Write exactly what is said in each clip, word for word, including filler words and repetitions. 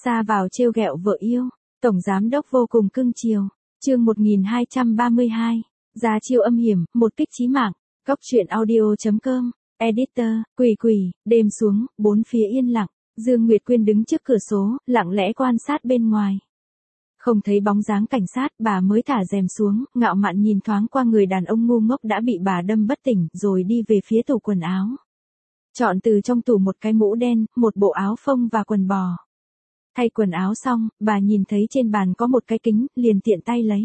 Ra vào trêu ghẹo vợ yêu, tổng giám đốc vô cùng cưng chiều. Chương một nghìn hai trăm ba mươi hai. Ra chiêu âm hiểm, một kích chí mạng. Cốc truyện audio chấm com. Editor, Quỷ Quỷ. Đêm xuống, bốn phía yên lặng. Dương Nguyệt Quyên đứng trước cửa sổ, lặng lẽ quan sát bên ngoài. Không thấy bóng dáng cảnh sát, bà mới thả rèm xuống, ngạo mạn nhìn thoáng qua người đàn ông ngu ngốc đã bị bà đâm bất tỉnh, rồi đi về phía tủ quần áo. Chọn từ trong tủ một cái mũ đen, một bộ áo phông và quần bò. Thay quần áo xong, bà nhìn thấy trên bàn có một cái kính, liền tiện tay lấy.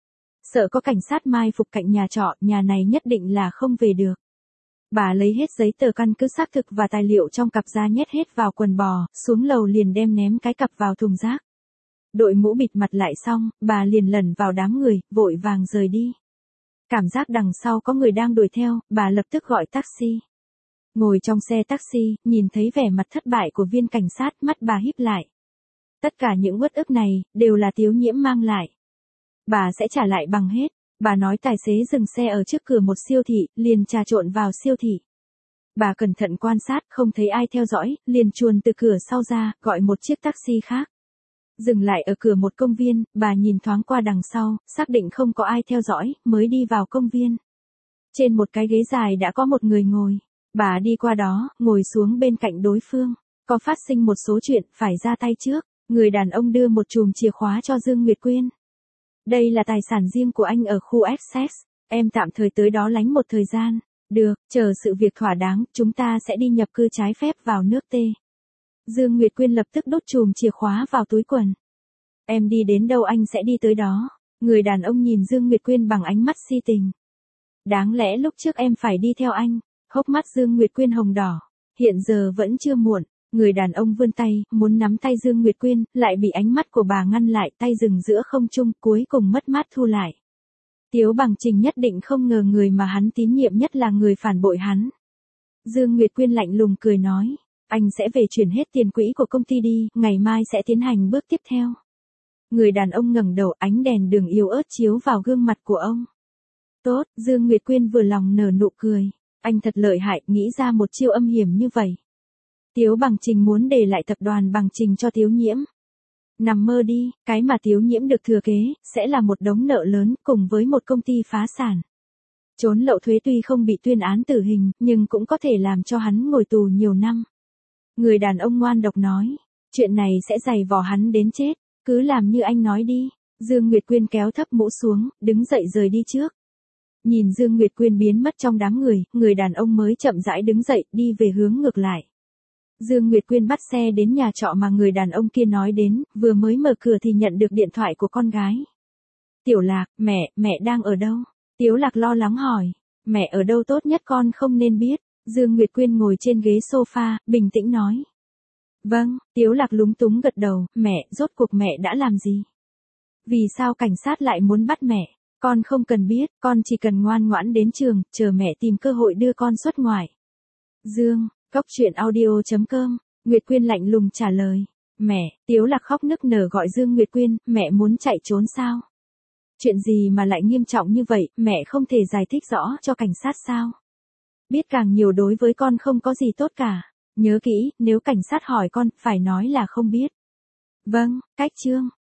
Sợ có cảnh sát mai phục cạnh nhà trọ, nhà này nhất định là không về được. Bà lấy hết giấy tờ căn cứ xác thực và tài liệu trong cặp ra nhét hết vào quần bò, xuống lầu liền đem ném cái cặp vào thùng rác. Đội mũ bịt mặt lại xong, bà liền lẩn vào đám người, vội vàng rời đi. Cảm giác đằng sau có người đang đuổi theo, bà lập tức gọi taxi. Ngồi trong xe taxi, nhìn thấy vẻ mặt thất bại của viên cảnh sát, mắt bà híp lại. Tất cả những uất ức này, đều là Tiếu Nhiễm mang lại. Bà sẽ trả lại bằng hết. Bà nói tài xế dừng xe ở trước cửa một siêu thị, liền trà trộn vào siêu thị. Bà cẩn thận quan sát, không thấy ai theo dõi, liền chuồn từ cửa sau ra, gọi một chiếc taxi khác. Dừng lại ở cửa một công viên, bà nhìn thoáng qua đằng sau, xác định không có ai theo dõi, mới đi vào công viên. Trên một cái ghế dài đã có một người ngồi. Bà đi qua đó, ngồi xuống bên cạnh đối phương. Có phát sinh một số chuyện, phải ra tay trước. Người đàn ông đưa một chùm chìa khóa cho Dương Nguyệt Quyên. Đây là tài sản riêng của anh ở khu Essex, em tạm thời tới đó lánh một thời gian. Được, chờ sự việc thỏa đáng, chúng ta sẽ đi nhập cư trái phép vào nước T. Dương Nguyệt Quyên lập tức đút chùm chìa khóa vào túi quần. Em đi đến đâu anh sẽ đi tới đó. Người đàn ông nhìn Dương Nguyệt Quyên bằng ánh mắt si tình. Đáng lẽ lúc trước em phải đi theo anh. Hốc mắt Dương Nguyệt Quyên hồng đỏ. Hiện giờ vẫn chưa muộn. Người đàn ông vươn tay, muốn nắm tay Dương Nguyệt Quyên, lại bị ánh mắt của bà ngăn lại, tay dừng giữa không trung, cuối cùng mất mát thu lại. Tiếu Bằng Trình nhất định không ngờ người mà hắn tín nhiệm nhất là người phản bội hắn. Dương Nguyệt Quyên lạnh lùng cười nói, anh sẽ về chuyển hết tiền quỹ của công ty đi, ngày mai sẽ tiến hành bước tiếp theo. Người đàn ông ngẩng đầu, ánh đèn đường yếu ớt chiếu vào gương mặt của ông. Tốt, Dương Nguyệt Quyên vừa lòng nở nụ cười, anh thật lợi hại, nghĩ ra một chiêu âm hiểm như vậy. Tiếu Bằng Trình muốn để lại tập đoàn Bằng Trình cho Tiếu Nhiễm. Nằm mơ đi, cái mà Tiếu Nhiễm được thừa kế, sẽ là một đống nợ lớn, cùng với một công ty phá sản. Trốn lậu thuế tuy không bị tuyên án tử hình, nhưng cũng có thể làm cho hắn ngồi tù nhiều năm. Người đàn ông ngoan độc nói, chuyện này sẽ dày vò hắn đến chết, cứ làm như anh nói đi. Dương Nguyệt Quyên kéo thấp mũ xuống, đứng dậy rời đi trước. Nhìn Dương Nguyệt Quyên biến mất trong đám người, người đàn ông mới chậm rãi đứng dậy, đi về hướng ngược lại. Dương Nguyệt Quyên bắt xe đến nhà trọ mà người đàn ông kia nói đến, vừa mới mở cửa thì nhận được điện thoại của con gái. Tiểu Lạc, mẹ, mẹ đang ở đâu? Tiếu Lạc lo lắng hỏi, mẹ ở đâu tốt nhất con không nên biết. Dương Nguyệt Quyên ngồi trên ghế sofa, bình tĩnh nói. Vâng, Tiếu Lạc lúng túng gật đầu, mẹ, rốt cuộc mẹ đã làm gì? Vì sao cảnh sát lại muốn bắt mẹ? Con không cần biết, con chỉ cần ngoan ngoãn đến trường, chờ mẹ tìm cơ hội đưa con xuất ngoại. Dương, Cốc truyện audio chấm com, Nguyệt Quyên lạnh lùng trả lời. Mẹ, Tiếu Lạc khóc nức nở gọi Dương Nguyệt Quyên, mẹ muốn chạy trốn sao? Chuyện gì mà lại nghiêm trọng như vậy, mẹ không thể giải thích rõ cho cảnh sát sao? Biết càng nhiều đối với con không có gì tốt cả. Nhớ kỹ, nếu cảnh sát hỏi con, phải nói là không biết. Vâng, cách chương.